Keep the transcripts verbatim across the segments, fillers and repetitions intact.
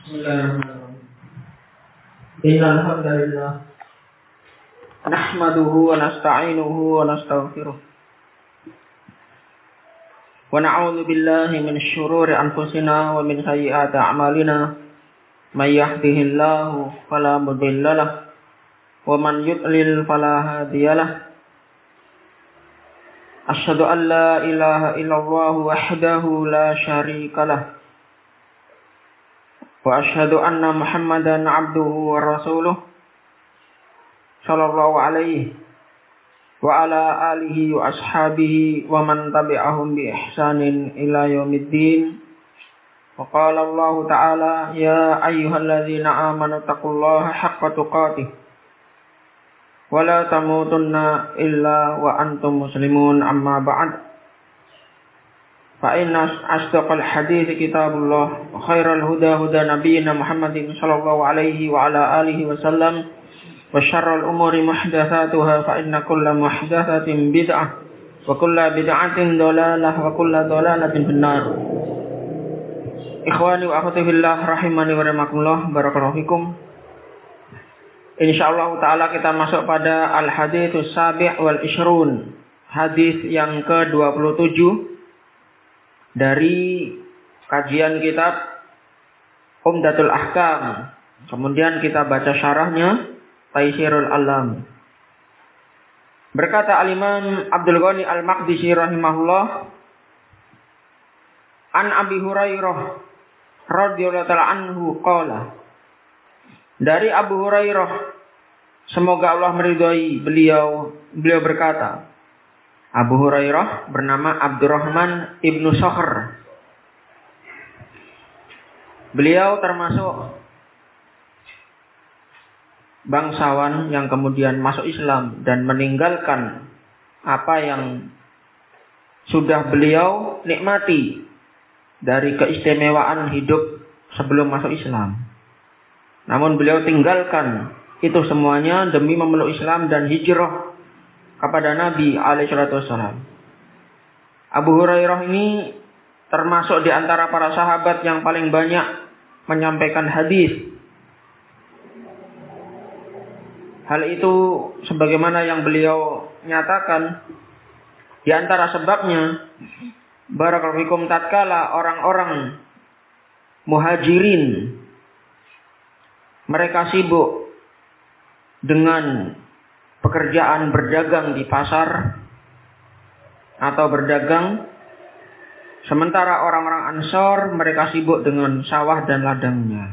Bismillahirrahmanirrahim. Innal hamdalillah nahmaduhu wa nasta'inuhu wa nastaghfiruh. Wa na'udzu billahi min syururi anfusina wa min sayyiati a'malina. May yahdihillahu fala mudhillalah wa man yudlil fala hadiyalah. Asyhadu an la ilaha illallah wahdahu la syarikalah. Wa asyhadu anna Muhammadan abduhu wa rasuluh sallallahu alaihi wa ala alihi wa ashabihi wa man tabi'ahum bi ihsanin ila yaumiddin. Wa qala Allah ta'ala ya ayyuhalladzina amanu taqullaha haqqa tuqatih wa la tamutunna illa wa antum muslimun, amma ba'd. Fa inna asdaqal hadiits kitabullah wa khairal huda huda nabiyyina Muhammadin sallallahu alaihi wa ala alihi wasallam wa syarrul umuri muhdatsatuha fa inna kulla muhdatsatin bid'ah wa kulla bid'atin dhalalah wa kulla dhalalatin finnar. Ikhwani wa akhwati fillah rahimani wa rahimakumullah, barakallahu fikum. Insyaallah taala kita masuk pada al-hadits sabi' wal ishrun, hadis yang ke dua puluh tujuh dari kajian kitab Umdatul Ahkam. Kemudian kita baca syarahnya Taisirul Alam. Berkata Al-Imam Abdul Ghani Al-Maqdisi rahimahullah, An Abi Hurairah radhiyallahu ta'ala anhu qala. Dari Abu Hurairah, semoga Allah meridhai beliau, beliau berkata, Abu Hurairah bernama Abdurrahman ibnu Sakhr. Beliau termasuk bangsawan yang kemudian masuk Islam dan meninggalkan apa yang sudah beliau nikmati dari keistimewaan hidup sebelum masuk Islam. Namun beliau tinggalkan itu semuanya demi memeluk Islam dan hijrah kepada Nabi alaihi salatu wassalam. Abu Hurairah ini termasuk di antara para sahabat yang paling banyak menyampaikan hadis. Hal itu sebagaimana yang beliau nyatakan, di antara sebabnya, barakallahu fikum, tatkala orang-orang muhajirin mereka sibuk dengan pekerjaan berdagang di pasar atau berdagang, sementara orang-orang Ansor mereka sibuk dengan sawah dan ladangnya.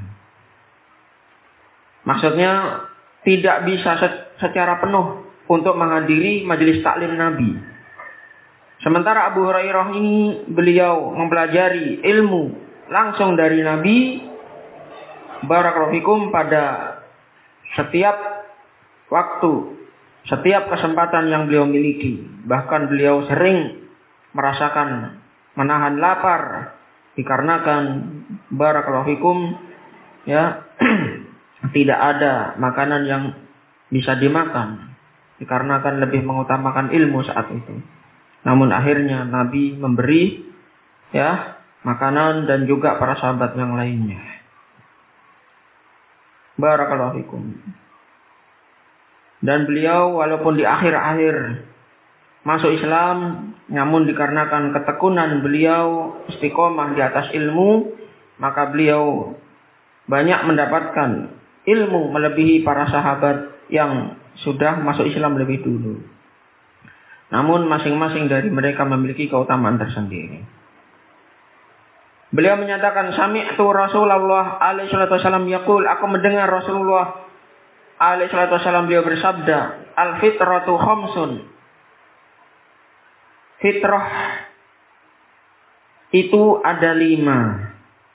Maksudnya tidak bisa secara penuh untuk menghadiri majelis taklim Nabi. Sementara Abu Hurairah ini beliau mempelajari ilmu langsung dari Nabi, barakallahu fikum, pada setiap waktu, setiap kesempatan yang beliau miliki. Bahkan beliau sering merasakan menahan lapar dikarenakan barakallahu fikum ya tidak ada makanan yang bisa dimakan, dikarenakan lebih mengutamakan ilmu saat itu. Namun akhirnya Nabi memberi ya makanan dan juga para sahabat yang lainnya. Barakallahu fikum. Dan beliau walaupun di akhir-akhir masuk Islam, namun dikarenakan ketekunan beliau istiqomah di atas ilmu, maka beliau banyak mendapatkan ilmu melebihi para sahabat yang sudah masuk Islam lebih dulu. Namun masing-masing dari mereka memiliki keutamaan tersendiri. Beliau menyatakan, Sami'tu Rasulullah alaihi salatu wasallam yaqul, aku mendengar Rasulullah alaihi salatu wasallam beliau bersabda, al-fitratu khamsun. Fitrah itu ada lima.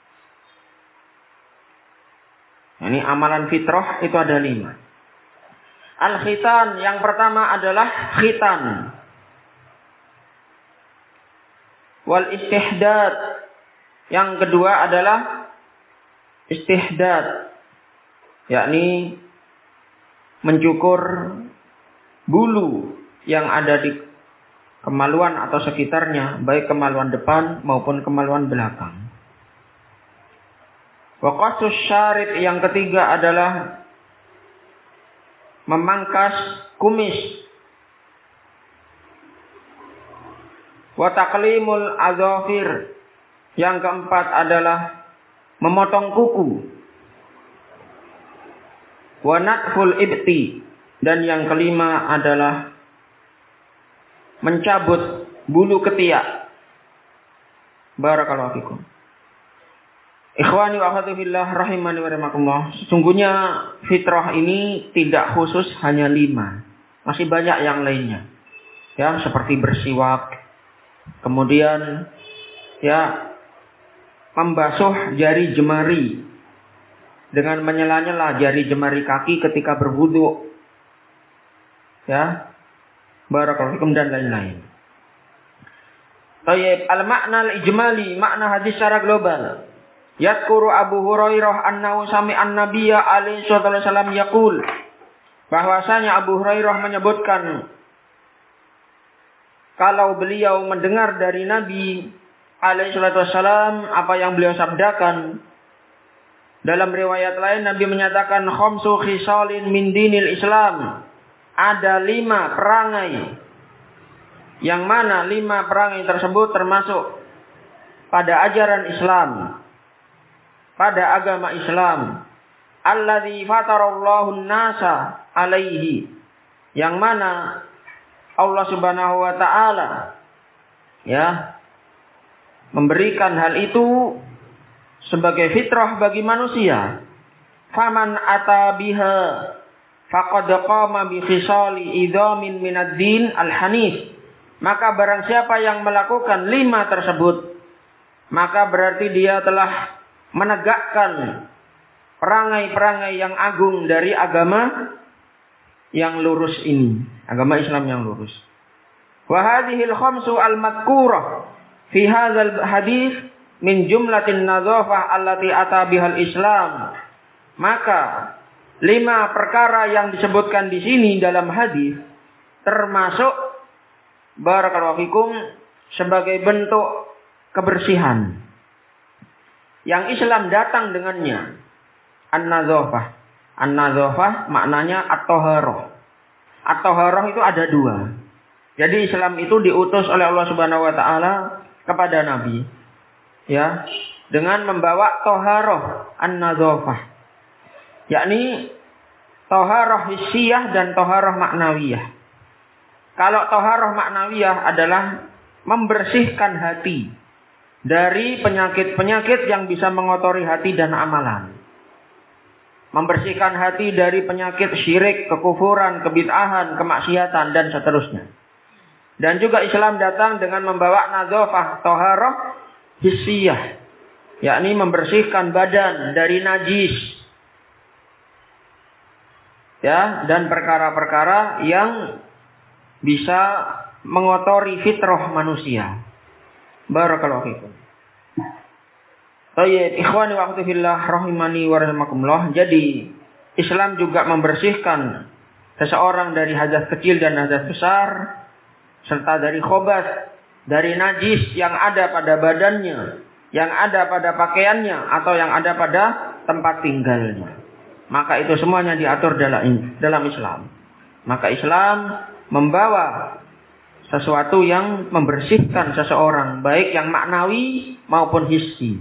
Ini amalan fitrah itu ada lima. Al-khitan, yang pertama adalah khitan. Wal istihdad, yang kedua adalah istihdad, yakni mencukur bulu yang ada di kemaluan atau sekitarnya, baik kemaluan depan maupun kemaluan belakang. Wa qasus syarib yang ketiga adalah memangkas kumis. Wa taqlimul adzafir yang keempat adalah memotong kuku. Wa natful ibti dan yang kelima adalah mencabut bulu ketiak. Barakallahu fikum. Ikhwani wa akhwati fillah rahimani wa rahimakumullah. Sesungguhnya fitrah ini tidak khusus hanya lima. Masih banyak yang lainnya. Ya, seperti bersiwak. Kemudian ya membasuh jari jemari dengan menyela-nyela jari jemari kaki ketika berwudu. Ya. Barakallahu fikum dan lain-lain. Tayyib, al-makna al-ijmali, makna hadis secara global. Yadkuru Abu Hurairah annahu sami'an nabiyya alaihi wasallam yaqul, bahwasanya Abu Hurairah menyebutkan kalau beliau mendengar dari Nabi alaihi wasallam apa yang beliau sabdakan. Dalam riwayat lain Nabi menyatakan khamsu khisalin min dinil Islam. Ada lima perangai, yang mana lima perangai tersebut termasuk pada ajaran Islam, pada agama Islam. Alladzi fatarallahu an-nasa alaihi, yang mana Allah Subhanahu wa taala ya memberikan hal itu sebagai fitrah bagi manusia. Faman ata biha faqad qama bi khisali idhamin minad din al-hanif. Maka barang siapa yang melakukan lima tersebut, maka berarti dia telah menegakkan perangai-perangai yang agung dari agama yang lurus ini, agama Islam yang lurus. Wa hadhil khamsu al-madhkurah fi hadzal hadis min jumlatin nadhafah allati ata bihal Islam. Maka lima perkara yang disebutkan di sini dalam hadis termasuk barakallahu fikum sebagai bentuk kebersihan yang Islam datang dengannya. An-nadzafah. An-nadzafah maknanya at-taharah. At-taharah itu ada dua. Jadi Islam itu diutus oleh Allah Subhanahu wa taala kepada Nabi ya dengan membawa taharah an-nadzafah. Yakni taharah hissiyah dan taharah maknawiyah. Kalau taharah maknawiyah adalah membersihkan hati dari penyakit-penyakit yang bisa mengotori hati dan amalan. Membersihkan hati dari penyakit syirik, kekufuran, kebid'ahan, kemaksiatan dan seterusnya. Dan juga Islam datang dengan membawa nadzafah taharah hissiyah, yakni membersihkan badan dari najis. Ya, dan perkara-perkara yang bisa mengotori fitrah manusia. Barakallahu fikum. Baik, ikhwani wa akhwati fillah rahimani wa rahimakumullah. Jadi, Islam juga membersihkan seseorang dari hadas kecil dan hadas besar, serta dari khobat, dari najis yang ada pada badannya, yang ada pada pakaiannya, atau yang ada pada tempat tinggalnya. Maka itu semuanya diatur dalam dalam Islam. Maka Islam membawa sesuatu yang membersihkan seseorang, baik yang maknawi maupun hissi.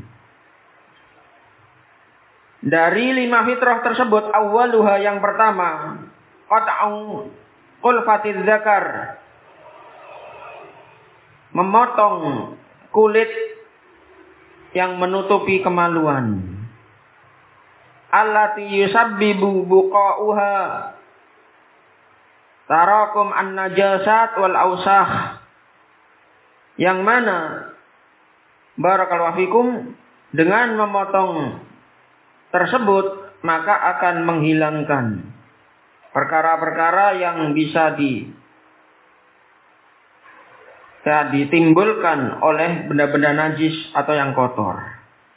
Dari lima fitrah tersebut, awwaluha yang pertama, qat'u qulfatiz zakar. Memotong kulit yang menutupi kemaluan. Allati yusabbibu buqa'uha tarakum an-najasat wal ausakh. Yang mana barakallahu fikum dengan memotong tersebut maka akan menghilangkan perkara-perkara yang bisa di ya, ditimbulkan oleh benda-benda najis atau yang kotor.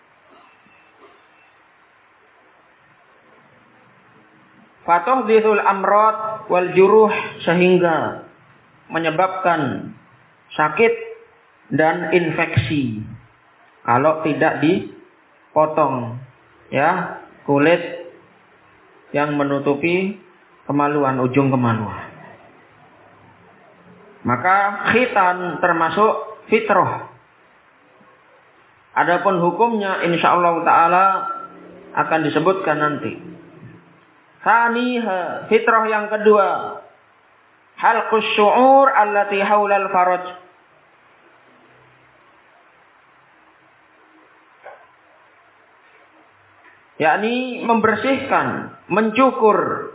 Fatuhdithul amrad wal juruh, sehingga menyebabkan sakit dan infeksi kalau tidak dipotong ya, kulit yang menutupi kemaluan, ujung kemaluan. Maka khitan termasuk fitrah. Adapun hukumnya insyaallah taala akan disebutkan nanti. Tsaniha, fitrah yang kedua, halqus syu'ur allati haulal faraj. Yakni membersihkan, mencukur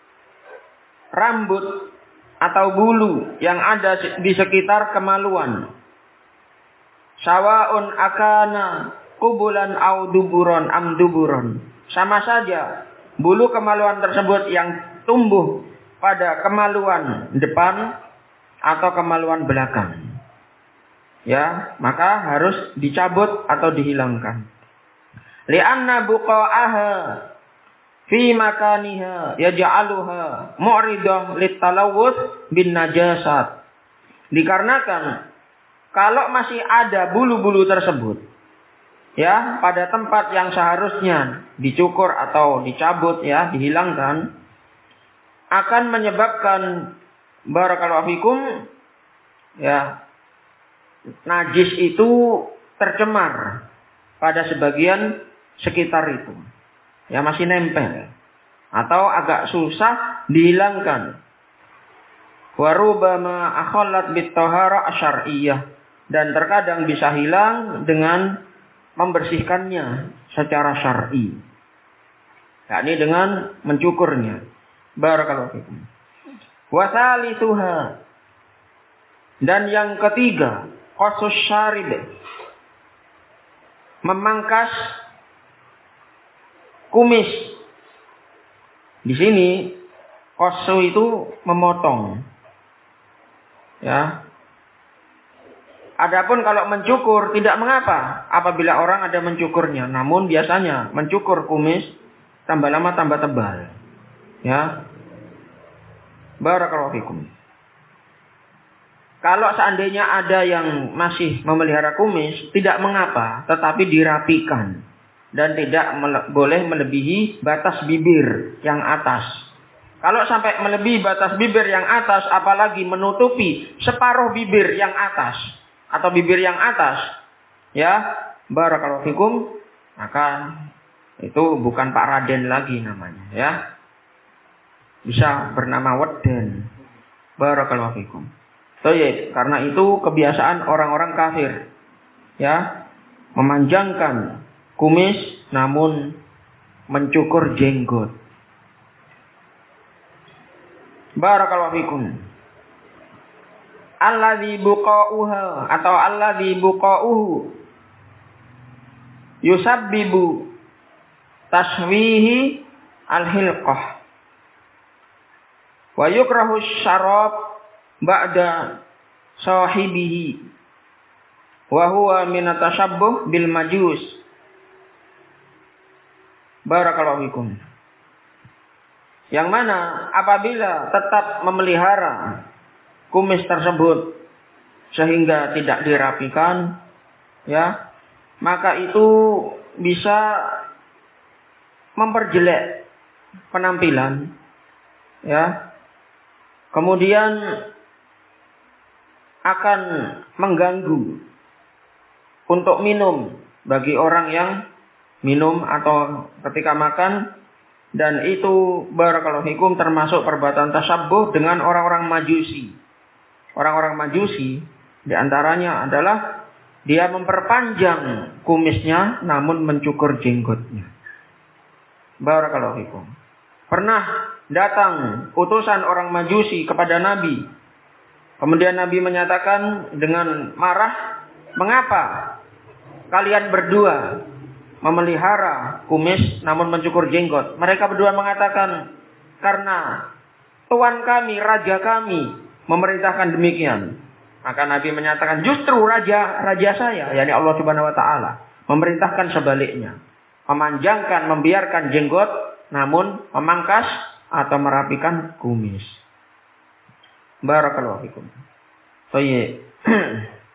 rambut atau bulu yang ada di sekitar kemaluan. Sawaun akana kubulan au duburon am duburon. Sama saja bulu kemaluan tersebut yang tumbuh pada kemaluan depan atau kemaluan belakang. Ya, maka harus dicabut atau dihilangkan. Li'anna buqa'aha fi makaniha yaj'aluha mu'ridah litalawuth bin najasat. Dikarenakan kalau masih ada bulu-bulu tersebut, ya, pada tempat yang seharusnya dicukur atau dicabut, ya, dihilangkan, akan menyebabkan barakallahu fikum, ya, najis itu tercemar pada sebagian sekitar itu, ya, masih nempel atau agak susah dihilangkan. Warubama akhallat bit-tahara asyariyah, dan terkadang bisa hilang dengan membersihkannya secara syar'i, yakni dengan mencukurnya. Barakallahu fikum. Wa thalithuha, dan yang ketiga, qasus syarib, memangkas kumis. Di sini qasu itu memotong, ya. Adapun kalau mencukur tidak mengapa apabila orang ada mencukurnya, namun biasanya mencukur kumis tambah lama tambah tebal, ya. Barakallahu fikum. Kalau seandainya ada yang masih memelihara kumis, tidak mengapa, tetapi dirapikan dan tidak mele- boleh melebihi batas bibir yang atas. Kalau sampai melebihi batas bibir yang atas, apalagi menutupi separuh bibir yang atas atau bibir yang atas, ya, barakallahu fikum, maka itu bukan Pak Raden lagi namanya, ya. Bisa bernama Weden. Barakallahu fikum. Baik, karena itu kebiasaan orang-orang kafir, ya, memanjangkan kumis namun mencukur jenggot. Barakallahu fikum. Alladzi buqa'uha atau alladzi buqa'uhu yusabbibu taswihi al-hilqah wa yukrahu syarab ba'da sahibihi wa huwa min atashabbuh bil majus. Barakallahu fikum. Yang mana apabila tetap memelihara kumis tersebut sehingga tidak dirapikan, ya, maka itu bisa memperjelek penampilan, ya. Kemudian akan mengganggu untuk minum bagi orang yang minum atau ketika makan, dan itu barakallahu fikum termasuk perbuatan tasyabbuh dengan orang-orang Majusi. Orang-orang Majusi diantaranya adalah dia memperpanjang kumisnya namun mencukur jenggotnya. Barakallahu fikum. Pernah datang utusan orang Majusi kepada Nabi. Kemudian Nabi menyatakan dengan marah, "Mengapa kalian berdua memelihara kumis namun mencukur jenggot?" Mereka berdua mengatakan, "Karena tuan kami, raja kami memerintahkan demikian." Maka Nabi menyatakan, "Justru raja raja saya, yakni Allah Subhanahu wa taala, memerintahkan sebaliknya, memanjangkan, membiarkan jenggot namun memangkas atau merapikan kumis." Barakallahu fikum. Baik.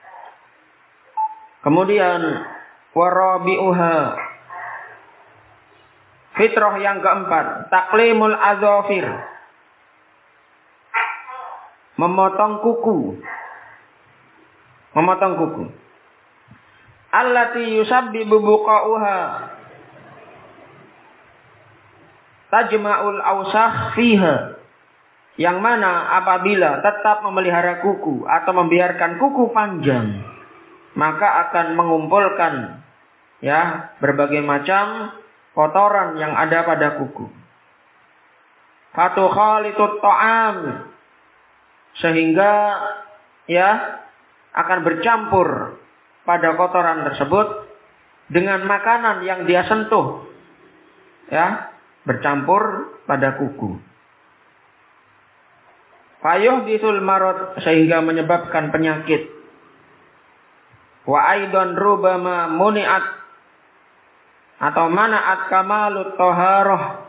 Kemudian warabi'uha, Fitrah yang keempat, taklimul azofir, memotong kuku. Memotong kuku. Allati yusabbibu buqa'uha tajma'ul awsakh fiha, yang mana apabila tetap memelihara kuku atau membiarkan kuku panjang, maka akan mengumpulkan ya berbagai macam kotoran yang ada pada kuku. Fatukhalitut ta'am, sehingga ya akan bercampur pada kotoran tersebut dengan makanan yang dia sentuh, ya bercampur pada kuku. Fayuhditsul marad, sehingga menyebabkan penyakit. Wa aidan rubama muni'at, atau mana'at kamalut taharah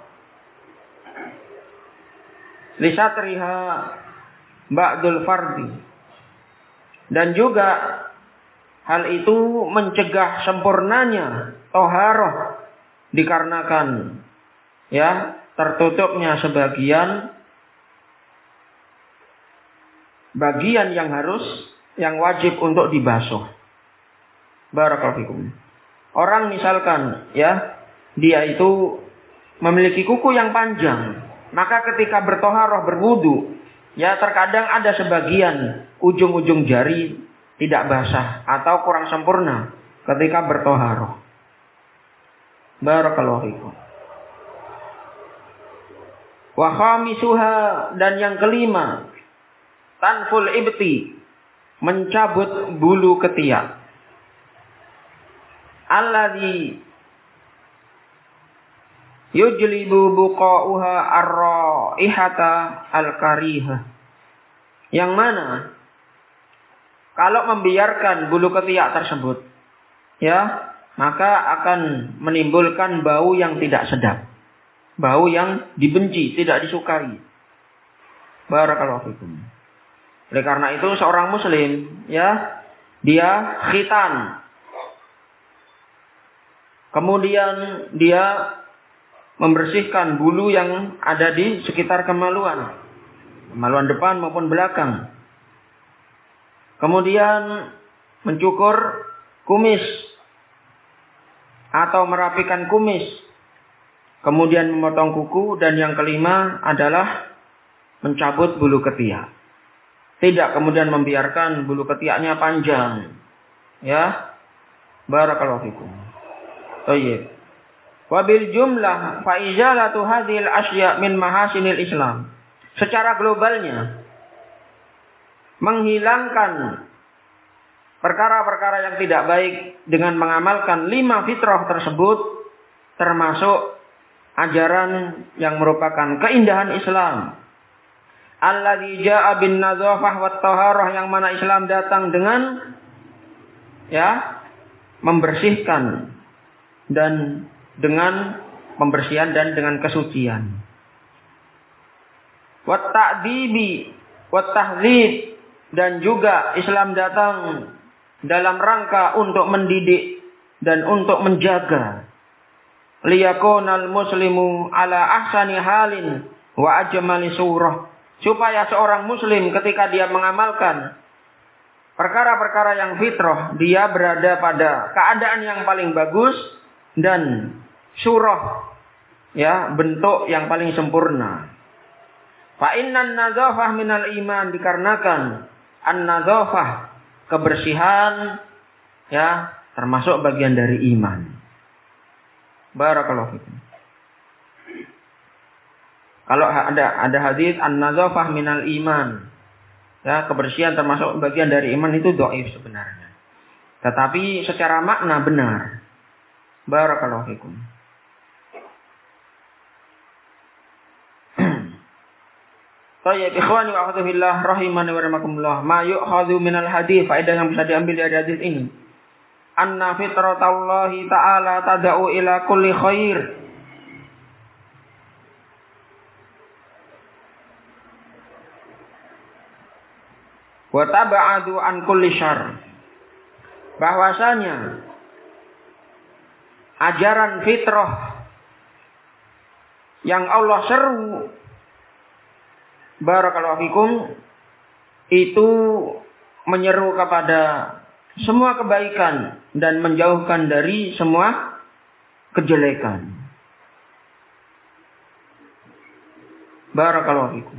lisatriha ba'dul fardi. Dan juga hal itu mencegah sempurnanya taharah dikarenakan ya tertutupnya sebagian bagian yang harus yang wajib untuk dibasuh. Barakallahu fikum. Orang misalkan ya dia itu memiliki kuku yang panjang, maka ketika bertoharoh berwudu, ya terkadang ada sebagian ujung-ujung jari tidak basah atau kurang sempurna ketika bertoharoh. Barakallahu fikum. Wa khamisuha, dan yang kelima, tanful ibti, mencabut bulu ketiak. Alladhi yujlibu buqa'uha ar-raihata al-karihah, yang mana kalau membiarkan bulu ketiak tersebut ya maka akan menimbulkan bau yang tidak sedap, bau yang dibenci, tidak disukai. Barakallahu fikum. Oleh karena itu seorang muslim ya dia khitan, kemudian dia membersihkan bulu yang ada di sekitar kemaluan, kemaluan depan maupun belakang. Kemudian mencukur kumis atau merapikan kumis. Kemudian memotong kuku, dan yang kelima adalah mencabut bulu ketiak. Tidak kemudian membiarkan bulu ketiaknya panjang. Ya. Barakallahu fikum. Baik. Wabil jumlah fa izalatu hadhil asya min mahasinil Islam. Secara globalnya menghilangkan perkara-perkara yang tidak baik dengan mengamalkan lima fitrah tersebut termasuk ajaran yang merupakan keindahan Islam. Alladzi jaa bin nadzafah wat taharah, yang mana Islam datang dengan ya membersihkan dan dengan pembersihan dan dengan kesucian. Wat ta'dibi wat tahdzib, dan juga Islam datang dalam rangka untuk mendidik dan untuk menjaga. Liyakunal muslimu ala ahsani halin wa ajmali surah, supaya seorang muslim ketika dia mengamalkan perkara-perkara yang fitrah, dia berada pada keadaan yang paling bagus dan surah, ya bentuk yang paling sempurna. Fa innan nadzafah minal iman, dikarenakan an-nadzafah, kebersihan, ya termasuk bagian dari iman. Barakallahu fikum. Kalau ada ada hadis an-nadzafah minal iman, ya kebersihan termasuk bagian dari iman, itu dhaif sebenarnya. Tetapi secara makna benar. Barakallahu fikum. Baik, ikhwani wa akhwati fillah rahimani wa rahimakumullah. Ma yu'khadhu minal hadis, faedah yang bisa diambil dari hadis ini. Anna fitratallahi ta'ala tad'u ila kulli khair. Wa tab'adu an kulli syarr. Bahwasanya ajaran fitrah yang Allah seru, barakallahu fikum, itu menyeru kepada semua kebaikan dan menjauhkan dari semua kejelekan. Barakallahu fikum.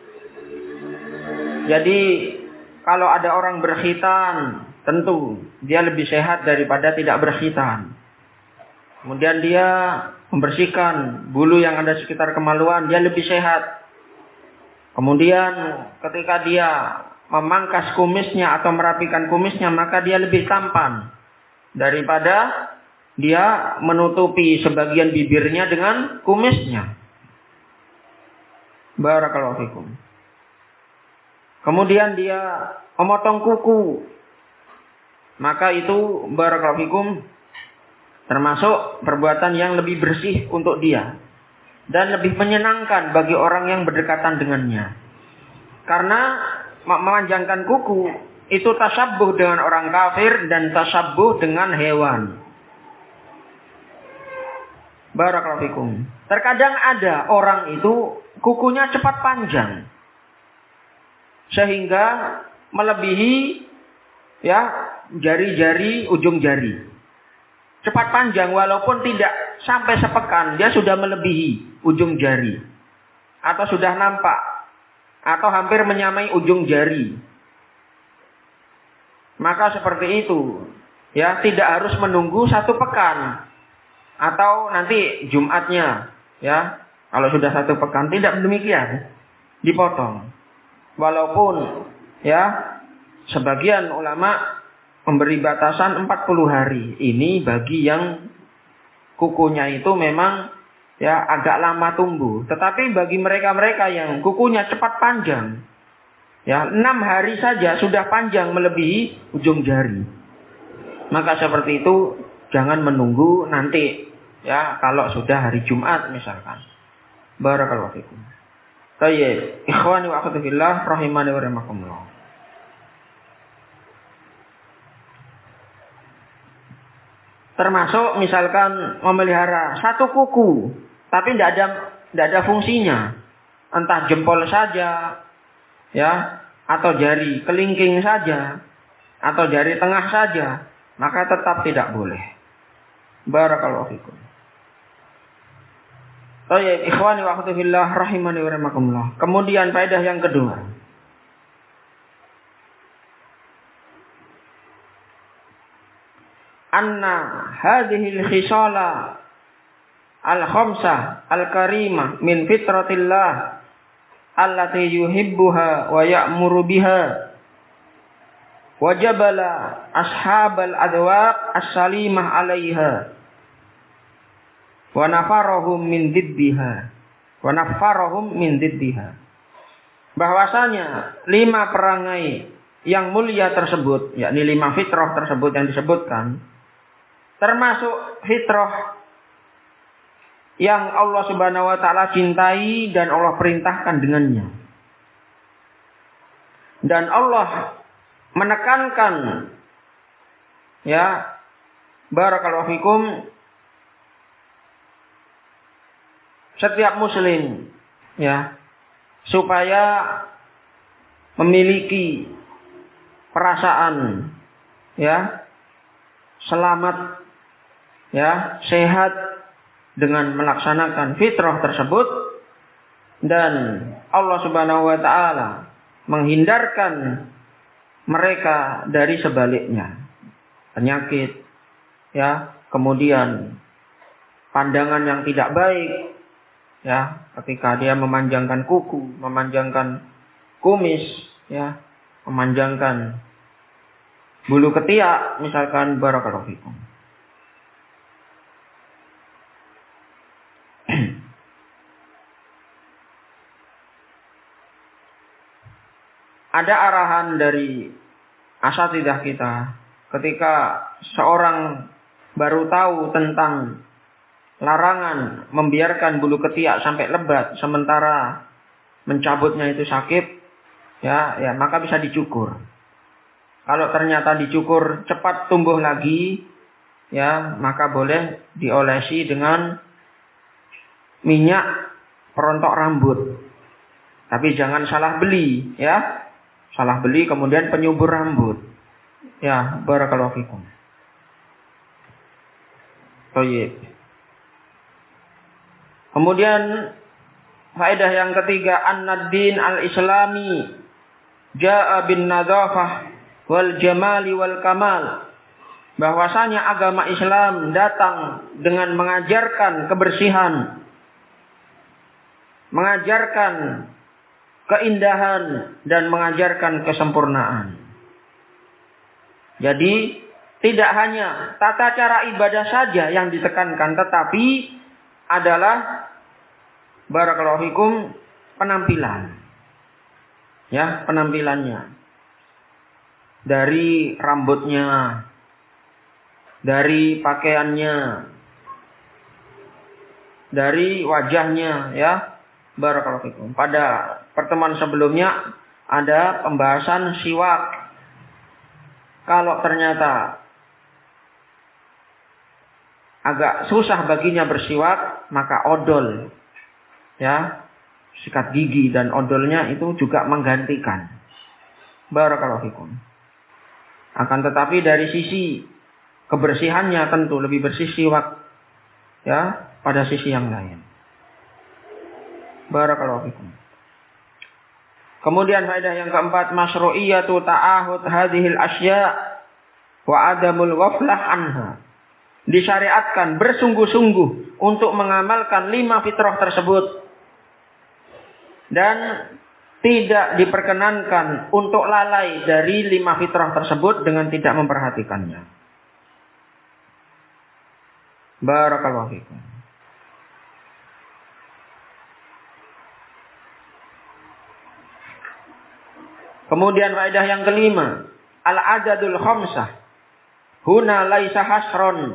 Jadi kalau ada orang berkhitan, tentu dia lebih sehat daripada tidak berkhitan. Kemudian dia membersihkan bulu yang ada sekitar kemaluan, dia lebih sehat. Kemudian ketika dia memangkas kumisnya atau merapikan kumisnya, maka dia lebih tampan daripada dia menutupi sebagian bibirnya dengan kumisnya. Barakallahu fikum. Kemudian dia memotong kuku, maka itu barakallahu fikum termasuk perbuatan yang lebih bersih untuk dia dan lebih menyenangkan bagi orang yang berdekatan dengannya. Karena memanjangkan kuku itu tasabbuh dengan orang kafir dan tasabbuh dengan hewan. Barakallahu fikum. Terkadang ada orang itu kukunya cepat panjang sehingga melebihi ya jari-jari ujung jari. Cepat panjang walaupun tidak sampai sepekan, dia sudah melebihi ujung jari atau sudah nampak atau hampir menyamai ujung jari. Maka seperti itu, ya tidak harus menunggu satu pekan atau nanti Jumatnya, ya kalau sudah satu pekan, tidak demikian, dipotong. Walaupun ya sebagian ulama memberi batasan empat puluh hari ini bagi yang kukunya itu memang ya agak lama tumbuh. Tetapi bagi mereka-mereka yang kukunya cepat panjang, ya enam hari saja sudah panjang melebihi ujung jari. Maka seperti itu jangan menunggu nanti ya kalau sudah hari Jumat misalkan. Barakallahu fikum. Tayyib, ikhwani wa akhwati fillah rahimani wa rahimakumullah. Termasuk misalkan memelihara satu kuku, tapi tidak ada tidak ada fungsinya, entah jempol saja, ya, atau jari kelingking saja, atau jari tengah saja, maka tetap tidak boleh. Barakallahu fikum. Baik, ikhwani wa akhwati fillah rahimani wa rahimakumullah. Kemudian faedah yang kedua. Anna hadhihi al-khisala al-khamsah al-karimah min fitratillah allati yuhibbuha wa ya'muru biha wajabala ashabal adwaq as-salimah 'alaiha wa nafarahum min diddiha wa nafarahum min diddiha. Bahwasanya lima perangai yang mulia tersebut, yakni lima fitrah tersebut yang disebutkan, termasuk fitrah yang Allah Subhanahu wa taala cintai dan Allah perintahkan dengannya. Dan Allah menekankan ya barakallahu fikum setiap muslim ya supaya memiliki perasaan ya selamat ya sehat dengan melaksanakan fitrah tersebut, dan Allah Subhanahu wa taala menghindarkan mereka dari sebaliknya, penyakit ya, kemudian pandangan yang tidak baik ya, ketika dia memanjangkan kuku, memanjangkan kumis ya, memanjangkan bulu ketiak misalkan, barakallahu fikum. Ada arahan dari asatidzah kita ketika seorang baru tahu tentang larangan membiarkan bulu ketiak sampai lebat sementara mencabutnya itu sakit, ya, ya maka bisa dicukur. Kalau ternyata dicukur cepat tumbuh lagi, ya maka boleh diolesi dengan minyak perontok rambut. Tapi jangan salah beli, ya. Salah beli kemudian penyubur rambut. Ya, barakallahu fikum. Baik. Kemudian faedah yang ketiga, an-din al-islami ja'a bin nadzafah wal jamali wal kamal. Bahwasanya agama Islam datang dengan mengajarkan kebersihan, mengajarkan keindahan dan mengajarkan kesempurnaan. Jadi tidak hanya tata cara ibadah saja yang ditekankan, tetapi adalah barakallahu fikum penampilan. Ya, penampilannya. Dari rambutnya, dari pakaiannya, dari wajahnya, ya. Barakallahu fikum. Pada pertemuan sebelumnya ada pembahasan siwak. Kalau ternyata agak susah baginya bersiwak, maka odol, ya, sikat gigi dan odolnya itu juga menggantikan. Barakallahu fikum. Akan tetapi dari sisi kebersihannya tentu lebih bersih siwak, ya, pada sisi yang lain. Barakallahu fikum. Kemudian faedah yang keempat, masyru'iyatu ta'ahud hadhil asya' wa adamul ghaflah anha. Disyariatkan bersungguh-sungguh untuk mengamalkan lima fitrah tersebut. Dan tidak diperkenankan untuk lalai dari lima fitrah tersebut dengan tidak memperhatikannya. Barakallahu fikum. Kemudian faedah yang kelima, al-adadul khamsah. Huna laisa hasron.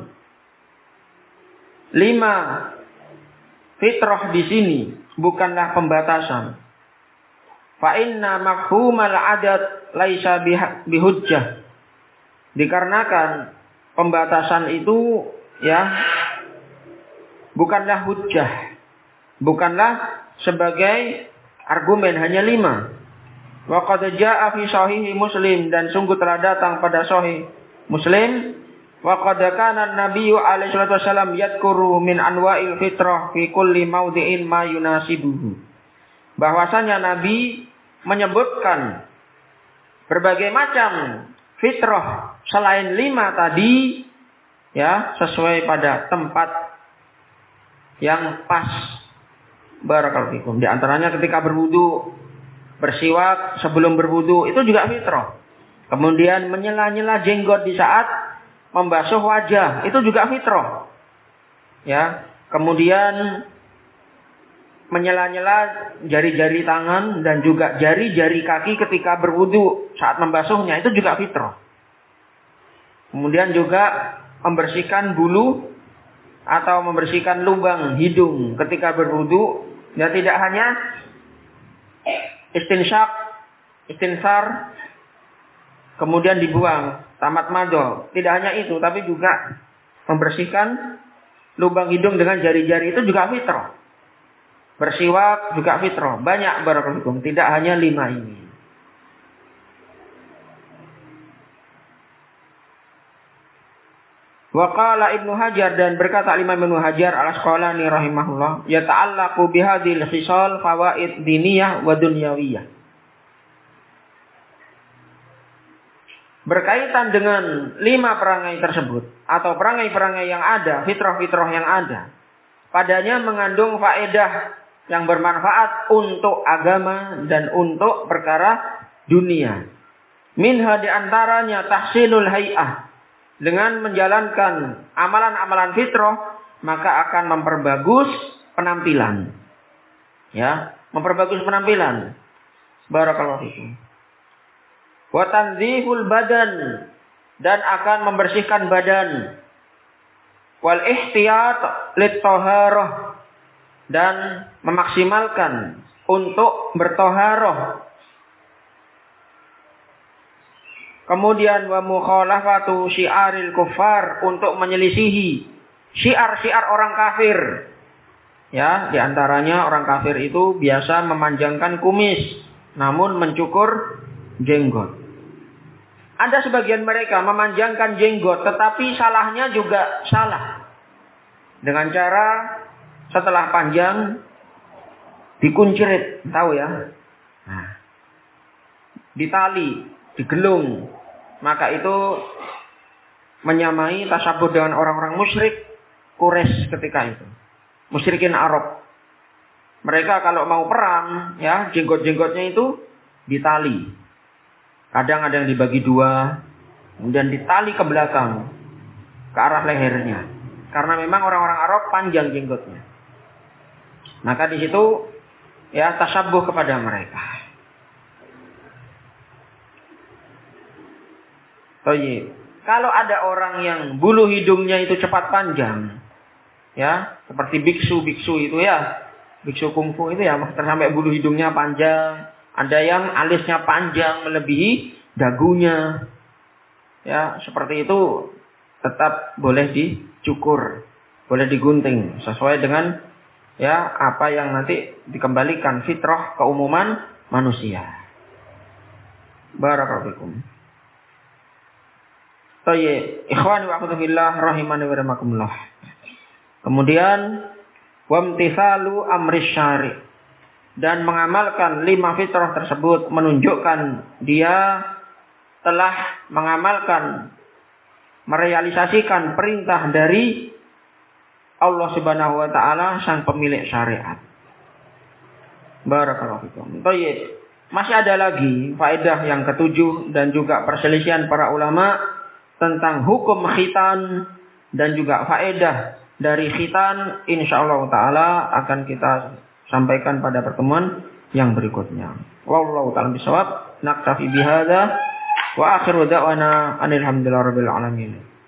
Lima fitrah di sini bukanlah pembatasan. Fa inna mafhumal adad laisa bihujjah. Dikarenakan pembatasan itu, ya, bukanlah hujjah. Bukanlah sebagai argumen, hanya lima. Wa qad jaa'a fi sahih Muslim, dan sungguh telah datang pada sahih Muslim, wa qad kana an-nabiyyu alaihi salatu wasallam yadhkuru min anwa'il fitrah fi kulli mawdi'in ma yunasibuhu. Bahwasanya Nabi menyebutkan berbagai macam fitrah selain lima tadi, ya, sesuai pada tempat yang pas. Barakallahu fikum. Di antaranya ketika berwudu, bersiwak sebelum berwudu, itu juga fitrah. Kemudian menyela-nyela jenggot di saat membasuh wajah, itu juga fitrah. Ya, kemudian menyela-nyela jari-jari tangan dan juga jari-jari kaki ketika berwudu saat membasuhnya, itu juga fitrah. Kemudian juga membersihkan bulu atau membersihkan lubang hidung ketika berwudu, ya, tidak hanya istinsyak, istinsar, kemudian dibuang, tamat mado. Tidak hanya itu, tapi juga membersihkan lubang hidung dengan jari-jari, itu juga fitrah. Bersiwak juga fitrah. Banyak barakallahu fikum, tidak hanya lima ini. Wa qala Ibnu Hajar, dan berkata Imam Ibnu Hajar al-Asqalani rahimahullah, yata'allaqu bihadhil khisal fawaid diniyah wa dunyawiyah. Berkaitan dengan lima perangai tersebut atau perangai-perangai yang ada, fitrah-fitrah yang ada, padanya mengandung faedah yang bermanfaat untuk agama dan untuk perkara dunia. Minha di antaranya tahsinul hay'ah. Dengan menjalankan amalan-amalan fitrah, maka akan memperbagus penampilan. Ya, memperbagus penampilan. Barakallahu fikum. Wa tanzihul badan, dan akan membersihkan badan. Wal ihtiyat lit taharah, dan memaksimalkan untuk bertoharoh. Kemudian wa mukhalafatu syiaril kufar, untuk menyelisihi syiar-syiar orang kafir. Ya, di antaranya orang kafir itu biasa memanjangkan kumis, namun mencukur jenggot. Ada sebagian mereka memanjangkan jenggot, tetapi salahnya juga salah. Dengan cara setelah panjang dikuncirit, tahu ya? Nah, ditali, digelung. Maka itu menyamai tasabuh dengan orang-orang musyrik Quraisy ketika itu. Musyrikin Arab. Mereka kalau mau perang, ya, jenggot-jenggotnya itu ditali. Kadang ada yang dibagi dua, kemudian ditali ke belakang, ke arah lehernya. Karena memang orang-orang Arab panjang jenggotnya. Maka di situ ya tasabuh kepada mereka. Toyib. Kalau ada orang yang bulu hidungnya itu cepat panjang, ya, seperti biksu-biksu itu ya, biksu kungfu itu ya, sampai bulu hidungnya panjang. Ada yang alisnya panjang melebihi dagunya, ya, seperti itu tetap boleh dicukur, boleh digunting sesuai dengan ya apa yang nanti dikembalikan fitrah keumuman manusia. Barakallahu fikum. Tayyib, ikhwani wa akhwati fillah rahimani wa rahimakumullah. Kemudian wamtithalu amri syari, dan mengamalkan lima fitrah tersebut menunjukkan dia telah mengamalkan, merealisasikan perintah dari Allah Subhanahu wa taala sang pemilik syariat. Barakallahu fikum. Tayyib. Masih ada lagi faedah yang ketujuh dan juga perselisihan para ulama tentang hukum khitan dan juga faedah dari khitan, insyaallah taala akan kita sampaikan pada pertemuan yang berikutnya. Wallahu ta'ala bisawab. Naktafi bihadza wa akhiru da'wana alhamdulillahirabbil alamin.